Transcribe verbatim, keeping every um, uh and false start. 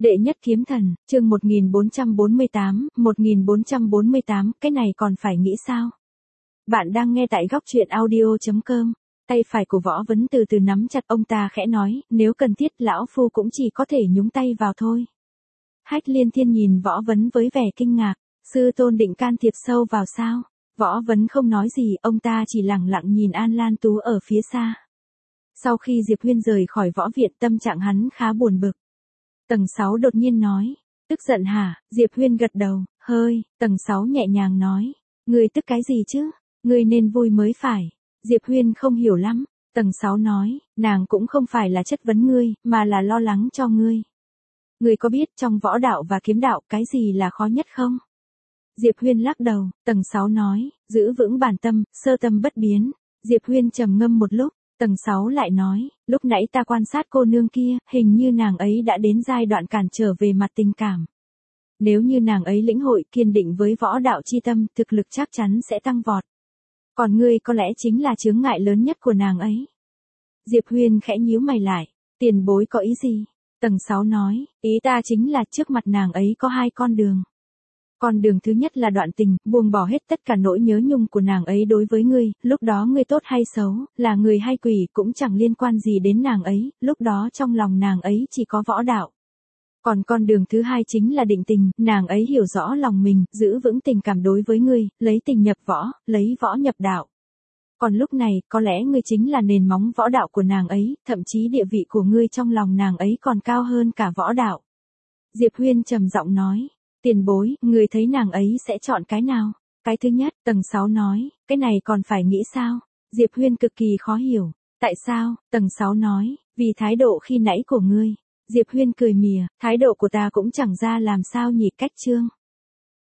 Đệ nhất kiếm thần, chương một nghìn bốn trăm bốn mươi tám, một nghìn bốn trăm bốn mươi tám, cái này còn phải nghĩ sao? Bạn đang nghe tại góc truyện audio chấm com. Tay phải của Võ Vấn từ từ nắm chặt, ông ta khẽ nói, nếu cần thiết lão phu cũng chỉ có thể nhúng tay vào thôi. Hách Liên Thiên nhìn Võ Vấn với vẻ kinh ngạc, sư tôn định can thiệp sâu vào sao? Võ Vấn không nói gì, ông ta chỉ lặng lặng nhìn An Lan Tú ở phía xa. Sau khi Diệp Huyên rời khỏi võ viện, tâm trạng hắn khá buồn bực. Tầng sáu đột nhiên nói, tức giận hả? Diệp Huyên gật đầu, hơi. Tầng sáu nhẹ nhàng nói, ngươi tức cái gì chứ? Ngươi nên vui mới phải. Diệp Huyên không hiểu lắm. Tầng sáu nói, nàng cũng không phải là chất vấn ngươi, mà là lo lắng cho ngươi. Ngươi có biết trong võ đạo và kiếm đạo cái gì là khó nhất không? Diệp Huyên lắc đầu. Tầng sáu nói, giữ vững bản tâm, sơ tâm bất biến. Diệp Huyên trầm ngâm một lúc. Tầng sáu lại nói, lúc nãy ta quan sát cô nương kia, hình như nàng ấy đã đến giai đoạn cản trở về mặt tình cảm. Nếu như nàng ấy lĩnh hội kiên định với võ đạo chi tâm, thực lực chắc chắn sẽ tăng vọt. Còn ngươi có lẽ chính là chướng ngại lớn nhất của nàng ấy. Diệp Huyên khẽ nhíu mày lại, tiền bối có ý gì? Tầng sáu nói, ý ta chính là trước mặt nàng ấy có hai con đường. Con đường thứ nhất là đoạn tình, buông bỏ hết tất cả nỗi nhớ nhung của nàng ấy đối với ngươi, lúc đó ngươi tốt hay xấu, là người hay quỷ cũng chẳng liên quan gì đến nàng ấy, lúc đó trong lòng nàng ấy chỉ có võ đạo. Còn con đường thứ hai chính là định tình, nàng ấy hiểu rõ lòng mình, giữ vững tình cảm đối với ngươi, lấy tình nhập võ, lấy võ nhập đạo. Còn lúc này, có lẽ ngươi chính là nền móng võ đạo của nàng ấy, thậm chí địa vị của ngươi trong lòng nàng ấy còn cao hơn cả võ đạo. Diệp Huyên trầm giọng nói. Tiền bối, người thấy nàng ấy sẽ chọn cái nào? Cái thứ nhất, tầng sáu nói, cái này còn phải nghĩ sao? Diệp Huyên cực kỳ khó hiểu. Tại sao? Tầng sáu nói, vì thái độ khi nãy của ngươi. Diệp Huyên cười mỉa, thái độ của ta cũng chẳng ra làm sao nhỉ, cách chương.